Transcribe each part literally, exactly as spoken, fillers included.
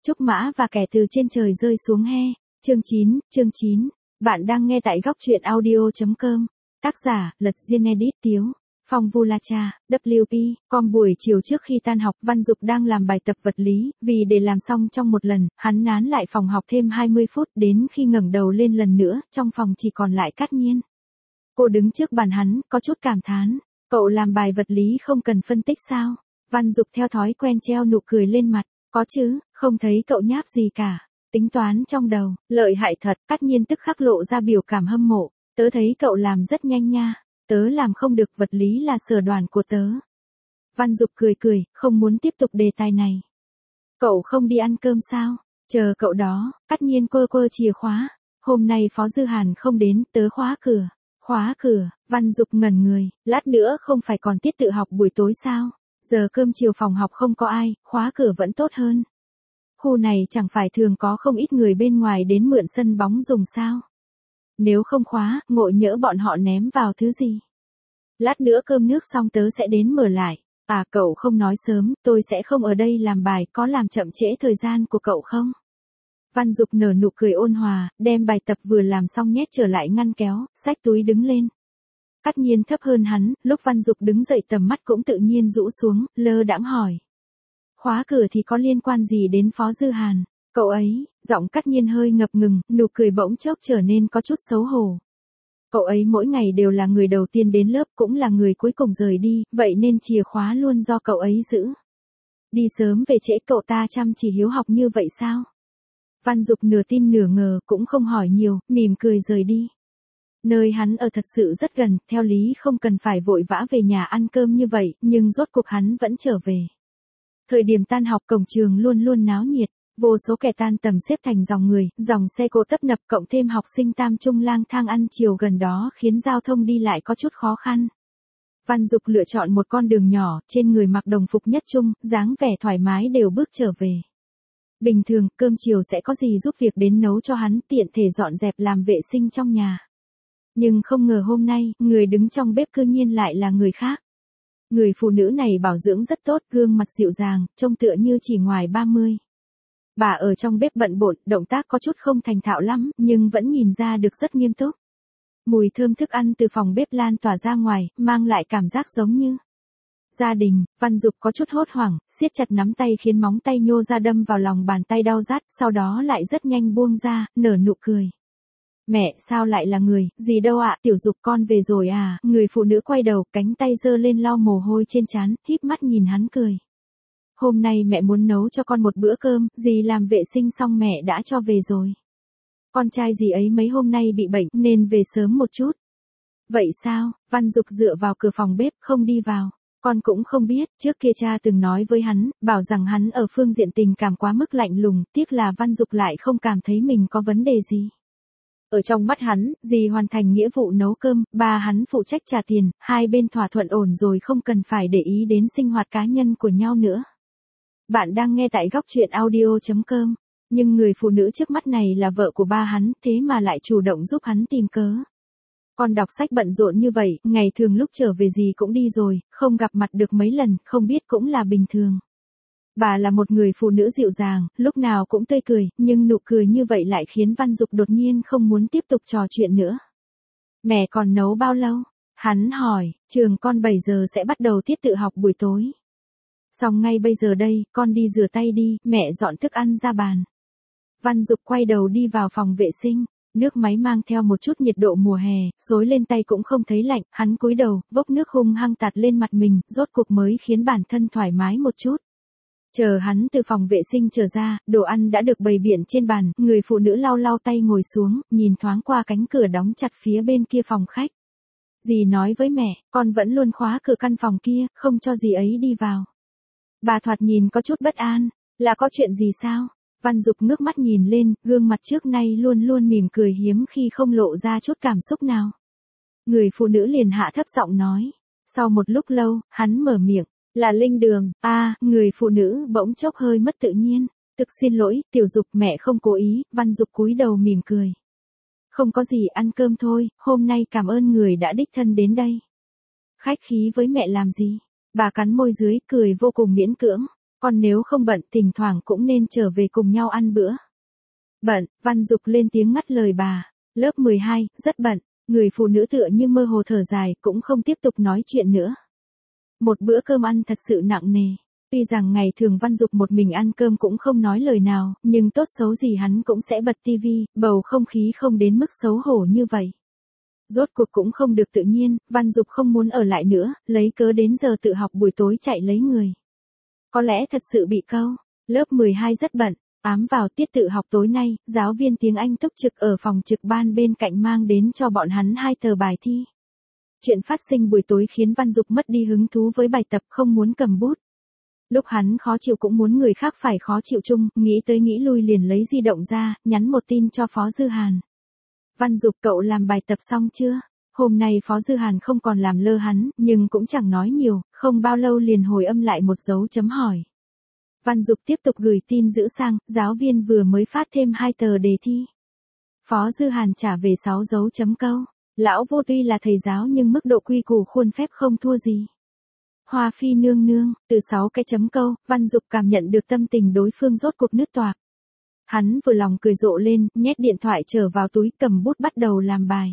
Trúc Mã và kẻ từ trên trời rơi xuống he. Chương chín, chương chín. Bạn đang nghe tại góc truyện audio chấm com. Tác giả, Lật Diên Edit Tiếu. Phong Vu La Cha, W P, com buổi chiều trước khi tan học, Văn Dục đang làm bài tập vật lý, vì để làm xong trong một lần, hắn nán lại phòng học thêm hai mươi phút, đến khi ngẩng đầu lên lần nữa, trong phòng chỉ còn lại Cát Nhiên. Cô đứng trước bàn hắn, có chút cảm thán, cậu làm bài vật lý không cần phân tích sao? Văn Dục theo thói quen treo nụ cười lên mặt, có chứ, không thấy cậu nháp gì cả, tính toán trong đầu, lợi hại thật. Cát Nhiên tức khắc lộ ra biểu cảm hâm mộ, tớ thấy cậu làm rất nhanh nha. Tớ làm không được, vật lý là sở đoàn của tớ. Văn Dục cười cười, không muốn tiếp tục đề tài này. Cậu không đi ăn cơm sao? Chờ cậu đó. Cát Nhiên quơ quơ chìa khóa. Hôm nay Phó Dư Hàn không đến, tớ khóa cửa. Khóa cửa. Văn Dục ngẩn người, lát nữa không phải còn tiết tự học buổi tối sao? Giờ cơm chiều phòng học không có ai, khóa cửa vẫn tốt hơn. Khu này chẳng phải thường có không ít người bên ngoài đến mượn sân bóng dùng sao? Nếu không khóa, ngộ nhỡ bọn họ ném vào thứ gì. Lát nữa cơm nước xong tớ sẽ đến mở lại. À, cậu không nói sớm, tôi sẽ không ở đây làm bài, có làm chậm trễ thời gian của cậu không? Văn Dục nở nụ cười ôn hòa, đem bài tập vừa làm xong nhét trở lại ngăn kéo, xách túi đứng lên. Cát Nhiên thấp hơn hắn, lúc Văn Dục đứng dậy tầm mắt cũng tự nhiên rũ xuống, lơ đãng hỏi. Khóa cửa thì có liên quan gì đến Phó Dư Hàn? Cậu ấy, giọng Cát Nhiên hơi ngập ngừng, nụ cười bỗng chốc trở nên có chút xấu hổ. Cậu ấy mỗi ngày đều là người đầu tiên đến lớp, cũng là người cuối cùng rời đi, vậy nên chìa khóa luôn do cậu ấy giữ. Đi sớm về trễ, cậu ta chăm chỉ hiếu học như vậy sao? Văn Dục nửa tin nửa ngờ, cũng không hỏi nhiều, mỉm cười rời đi. Nơi hắn ở thật sự rất gần, theo lý không cần phải vội vã về nhà ăn cơm như vậy, nhưng rốt cuộc hắn vẫn trở về. Thời điểm tan học cổng trường luôn luôn náo nhiệt. Vô số kẻ tan tầm xếp thành dòng người, dòng xe cộ tấp nập, cộng thêm học sinh tam trung lang thang ăn chiều gần đó khiến giao thông đi lại có chút khó khăn. Văn Dục lựa chọn một con đường nhỏ, trên người mặc đồng phục nhất trung, dáng vẻ thoải mái đều bước trở về. Bình thường, cơm chiều sẽ có gì giúp việc đến nấu cho hắn, tiện thể dọn dẹp làm vệ sinh trong nhà. Nhưng không ngờ hôm nay, người đứng trong bếp cư nhiên lại là người khác. Người phụ nữ này bảo dưỡng rất tốt, gương mặt dịu dàng, trông tựa như chỉ ngoài ba mươi. Bà ở trong bếp bận bộn, động tác có chút không thành thạo lắm, nhưng vẫn nhìn ra được rất nghiêm túc. Mùi thơm thức ăn từ phòng bếp lan tỏa ra ngoài, mang lại cảm giác giống như gia đình. Văn Dục có chút hốt hoảng, siết chặt nắm tay khiến móng tay nhô ra đâm vào lòng bàn tay đau rát, sau đó lại rất nhanh buông ra, nở nụ cười. Mẹ, sao lại là người, gì đâu ạ, Tiểu Dục con về rồi à? Người phụ nữ quay đầu, cánh tay giơ lên lau mồ hôi trên trán, híp mắt nhìn hắn cười. Hôm nay mẹ muốn nấu cho con một bữa cơm, dì làm vệ sinh xong mẹ đã cho về rồi. Con trai dì ấy mấy hôm nay bị bệnh nên về sớm một chút. Vậy sao? Văn Dục dựa vào cửa phòng bếp, không đi vào. Con cũng không biết, trước kia cha từng nói với hắn, bảo rằng hắn ở phương diện tình cảm quá mức lạnh lùng, tiếc là Văn Dục lại không cảm thấy mình có vấn đề gì. Ở trong mắt hắn, dì hoàn thành nghĩa vụ nấu cơm, ba hắn phụ trách trả tiền, hai bên thỏa thuận ổn rồi không cần phải để ý đến sinh hoạt cá nhân của nhau nữa. Bạn đang nghe tại góc truyện audio chấm com, nhưng người phụ nữ trước mắt này là vợ của ba hắn, thế mà lại chủ động giúp hắn tìm cớ. Con đọc sách bận rộn như vậy, ngày thường lúc trở về gì cũng đi rồi, không gặp mặt được mấy lần, không biết cũng là bình thường. Bà là một người phụ nữ dịu dàng, lúc nào cũng tươi cười, nhưng nụ cười như vậy lại khiến Văn Dục đột nhiên không muốn tiếp tục trò chuyện nữa. Mẹ còn nấu bao lâu? Hắn hỏi, trường con bảy giờ sẽ bắt đầu tiết tự học buổi tối. Xong ngay bây giờ đây, con đi rửa tay đi, mẹ dọn thức ăn ra bàn. Văn Dục quay đầu đi vào phòng vệ sinh, nước máy mang theo một chút nhiệt độ mùa hè, xối lên tay cũng không thấy lạnh, hắn cúi đầu, vốc nước hung hăng tạt lên mặt mình, rốt cuộc mới khiến bản thân thoải mái một chút. Chờ hắn từ phòng vệ sinh trở ra, đồ ăn đã được bày biện trên bàn, người phụ nữ lau lau tay ngồi xuống, nhìn thoáng qua cánh cửa đóng chặt phía bên kia phòng khách. Dì nói với mẹ, con vẫn luôn khóa cửa căn phòng kia, không cho dì ấy đi vào. Bà thoạt nhìn có chút bất an, là có chuyện gì sao? Văn Dục ngước mắt nhìn lên, gương mặt trước nay luôn luôn mỉm cười hiếm khi không lộ ra chút cảm xúc nào. Người phụ nữ liền hạ thấp giọng nói. Sau một lúc lâu, hắn mở miệng, là Linh Đường. A, à, người phụ nữ bỗng chốc hơi mất tự nhiên. Thực xin lỗi, Tiểu Dục, mẹ không cố ý. Văn Dục cúi đầu mỉm cười. Không có gì, ăn cơm thôi, hôm nay cảm ơn người đã đích thân đến đây. Khách khí với mẹ làm gì? Bà cắn môi dưới, cười vô cùng miễn cưỡng. Còn nếu không bận thỉnh thoảng cũng nên trở về cùng nhau ăn bữa. Bận, Văn Dục lên tiếng ngắt lời bà. Lớp mười hai, rất bận, người phụ nữ tựa như mơ hồ thở dài cũng không tiếp tục nói chuyện nữa. Một bữa cơm ăn thật sự nặng nề. Tuy rằng ngày thường Văn Dục một mình ăn cơm cũng không nói lời nào, nhưng tốt xấu gì hắn cũng sẽ bật tivi, bầu không khí không đến mức xấu hổ như vậy. Rốt cuộc cũng không được tự nhiên, Văn Dục không muốn ở lại nữa, lấy cớ đến giờ tự học buổi tối chạy lấy người. Có lẽ thật sự bị câu, lớp mười hai rất bận, ám vào tiết tự học tối nay, giáo viên tiếng Anh túc trực ở phòng trực ban bên cạnh mang đến cho bọn hắn hai tờ bài thi. Chuyện phát sinh buổi tối khiến Văn Dục mất đi hứng thú với bài tập không muốn cầm bút. Lúc hắn khó chịu cũng muốn người khác phải khó chịu chung, nghĩ tới nghĩ lui liền lấy di động ra, nhắn một tin cho Phó Dư Hàn. Văn Dục cậu làm bài tập xong chưa? Hôm nay Phó Dư Hàn không còn làm lơ hắn, nhưng cũng chẳng nói nhiều, không bao lâu liền hồi âm lại một dấu chấm hỏi. Văn Dục tiếp tục gửi tin giữ sang, giáo viên vừa mới phát thêm hai tờ đề thi. Phó Dư Hàn trả về sáu dấu chấm câu. Lão Vô tuy là thầy giáo nhưng mức độ quy củ khuôn phép không thua gì. Hoa phi nương nương, từ sáu cái chấm câu, Văn Dục cảm nhận được tâm tình đối phương rốt cuộc nứt toạc. Hắn vừa lòng cười rộ lên, nhét điện thoại trở vào túi cầm bút bắt đầu làm bài.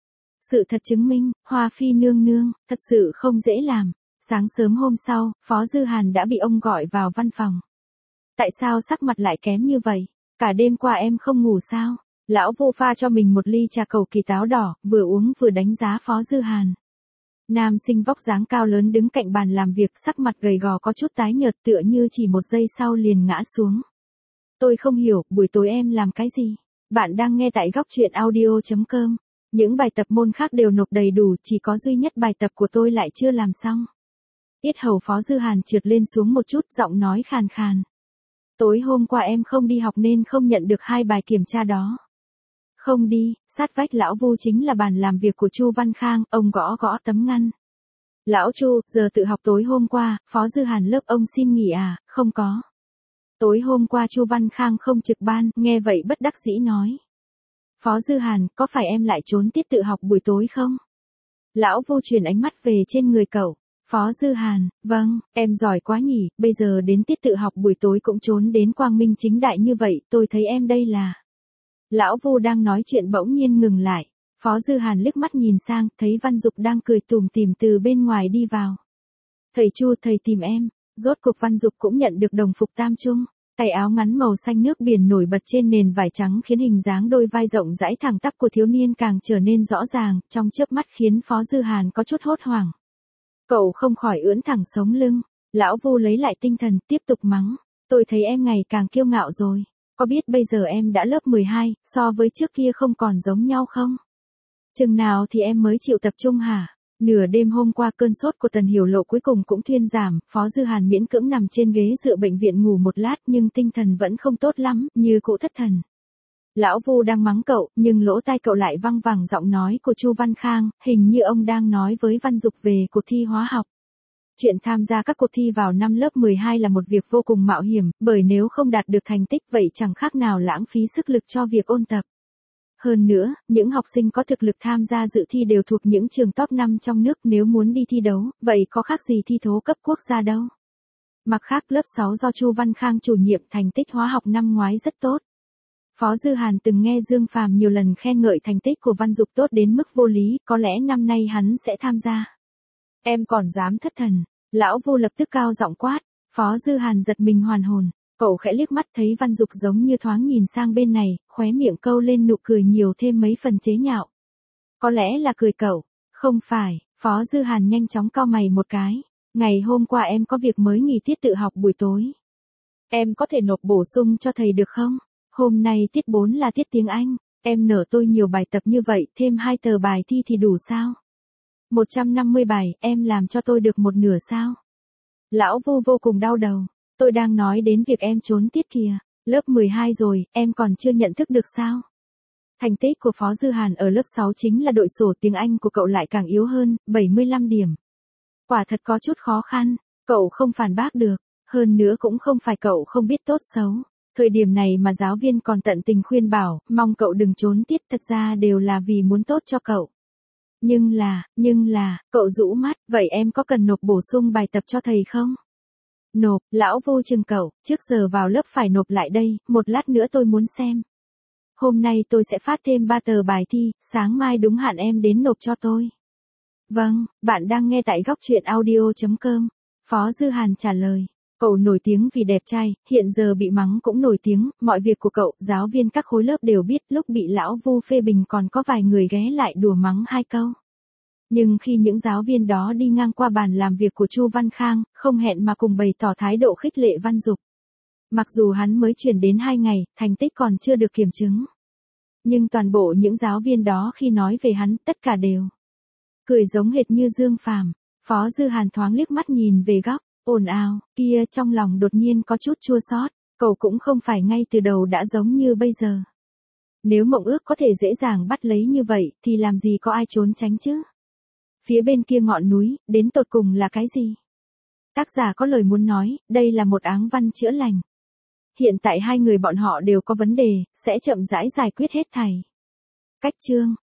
Sự thật chứng minh, Hoa phi nương nương, thật sự không dễ làm. Sáng sớm hôm sau, Phó Dư Hàn đã bị ông gọi vào văn phòng. Tại sao sắc mặt lại kém như vậy? Cả đêm qua em không ngủ sao? Lão Vô pha cho mình một ly trà cầu kỳ táo đỏ, vừa uống vừa đánh giá Phó Dư Hàn. Nam sinh vóc dáng cao lớn đứng cạnh bàn làm việc, sắc mặt gầy gò có chút tái nhợt tựa như chỉ một giây sau liền ngã xuống. Tôi không hiểu, buổi tối em làm cái gì? Bạn đang nghe tại góc truyện audio chấm com. Những bài tập môn khác đều nộp đầy đủ, chỉ có duy nhất bài tập của tôi lại chưa làm xong. Yết hầu Phó Dư Hàn trượt lên xuống một chút, giọng nói khàn khàn. Tối hôm qua em không đi học nên không nhận được hai bài kiểm tra đó. Không đi, sát vách lão Vu chính là bàn làm việc của Chu Văn Khang, ông gõ gõ tấm ngăn. Lão Chu, giờ tự học tối hôm qua, Phó Dư Hàn lớp ông xin nghỉ à? Không có. Tối hôm qua Chu Văn Khang không trực ban, nghe vậy bất đắc dĩ nói. Phó Dư Hàn, có phải em lại trốn tiết tự học buổi tối không? Lão Vu chuyển ánh mắt về trên người cậu. Phó Dư Hàn, vâng, em giỏi quá nhỉ, bây giờ đến tiết tự học buổi tối cũng trốn đến quang minh chính đại như vậy, tôi thấy em đây là... Lão Vu đang nói chuyện bỗng nhiên ngừng lại. Phó Dư Hàn liếc mắt nhìn sang, thấy Văn Dục đang cười tủm tỉm từ bên ngoài đi vào. Thầy Chu, thầy tìm em. Rốt cuộc Văn Dục cũng nhận được đồng phục tam trung. Tay áo ngắn màu xanh nước biển nổi bật trên nền vải trắng khiến hình dáng đôi vai rộng rãi thẳng tắp của thiếu niên càng trở nên rõ ràng, trong chớp mắt khiến Phó Dư Hàn có chút hốt hoảng. Cậu không khỏi ưỡn thẳng sống lưng. Lão Vu lấy lại tinh thần, tiếp tục mắng. Tôi thấy em ngày càng kiêu ngạo rồi. Có biết bây giờ em đã lớp mười hai, so với trước kia không còn giống nhau không? Chừng nào thì em mới chịu tập trung hả? Nửa đêm hôm qua cơn sốt của Tần Hiểu Lộ cuối cùng cũng thuyên giảm, Phó Dư Hàn miễn cưỡng nằm trên ghế dựa bệnh viện ngủ một lát nhưng tinh thần vẫn không tốt lắm, như cũ thất thần. Lão Vu đang mắng cậu, nhưng lỗ tai cậu lại văng vẳng giọng nói của Chu Văn Khang, hình như ông đang nói với Văn Dục về cuộc thi hóa học. Chuyện tham gia các cuộc thi vào năm lớp mười hai là một việc vô cùng mạo hiểm, bởi nếu không đạt được thành tích vậy chẳng khác nào lãng phí sức lực cho việc ôn tập. Hơn nữa, những học sinh có thực lực tham gia dự thi đều thuộc những trường top năm trong nước, nếu muốn đi thi đấu, vậy có khác gì thi thố cấp quốc gia đâu. Mặt khác lớp sáu do Chu Văn Khang chủ nhiệm thành tích hóa học năm ngoái rất tốt. Phó Dư Hàn từng nghe Dương Phàm nhiều lần khen ngợi thành tích của Văn Dục tốt đến mức vô lý, có lẽ năm nay hắn sẽ tham gia. Em còn dám thất thần. Lão Vu lập tức cao giọng quát. Phó Dư Hàn giật mình hoàn hồn. Cậu khẽ liếc mắt thấy Văn Dục giống như thoáng nhìn sang bên này, khóe miệng câu lên nụ cười nhiều thêm mấy phần chế nhạo. Có lẽ là cười cậu. Không phải, Phó Dư Hàn nhanh chóng cau mày một cái. Ngày hôm qua em có việc mới nghỉ tiết tự học buổi tối. Em có thể nộp bổ sung cho thầy được không? Hôm nay tiết bốn là tiết tiếng Anh. Em nở tôi nhiều bài tập như vậy, thêm hai tờ bài thi thì đủ sao? một trăm năm mươi bài, em làm cho tôi được một nửa sao? Lão Vu vô cùng đau đầu. Tôi đang nói đến việc em trốn tiết kìa. Lớp mười hai rồi, em còn chưa nhận thức được sao? Thành tích của Phó Dư Hàn ở lớp sáu chính là đội sổ tiếng Anh của cậu lại càng yếu hơn, bảy mươi lăm điểm. Quả thật có chút khó khăn, cậu không phản bác được. Hơn nữa cũng không phải cậu không biết tốt xấu. Thời điểm này mà giáo viên còn tận tình khuyên bảo, mong cậu đừng trốn tiết, thật ra đều là vì muốn tốt cho cậu. Nhưng là, nhưng là, cậu rũ mắt, vậy em có cần nộp bổ sung bài tập cho thầy không? Nộp, lão vô chừng cậu, trước giờ vào lớp phải nộp lại đây, một lát nữa tôi muốn xem. Hôm nay tôi sẽ phát thêm ba tờ bài thi, sáng mai đúng hạn em đến nộp cho tôi. Vâng, bạn đang nghe tại góc truyện audio chấm com. Phó Dư Hàn trả lời. Cậu nổi tiếng vì đẹp trai, hiện giờ bị mắng cũng nổi tiếng, mọi việc của cậu, giáo viên các khối lớp đều biết, lúc bị lão Vu phê bình còn có vài người ghé lại đùa mắng hai câu. Nhưng khi những giáo viên đó đi ngang qua bàn làm việc của Chu Văn Khang, không hẹn mà cùng bày tỏ thái độ khích lệ Văn Dục. Mặc dù hắn mới chuyển đến hai ngày, thành tích còn chưa được kiểm chứng. Nhưng toàn bộ những giáo viên đó khi nói về hắn, tất cả đều cười giống hệt như Dương Phàm. Phó Dư Hàn thoáng liếc mắt nhìn về góc ồn ào kia, trong lòng đột nhiên có chút chua xót. Cậu cũng không phải ngay từ đầu đã giống như bây giờ. Nếu mộng ước có thể dễ dàng bắt lấy như vậy, thì làm gì có ai trốn tránh chứ? Phía bên kia ngọn núi, đến tột cùng là cái gì? Tác giả có lời muốn nói, đây là một áng văn chữa lành. Hiện tại hai người bọn họ đều có vấn đề, sẽ chậm rãi giải quyết hết thảy. Cách chương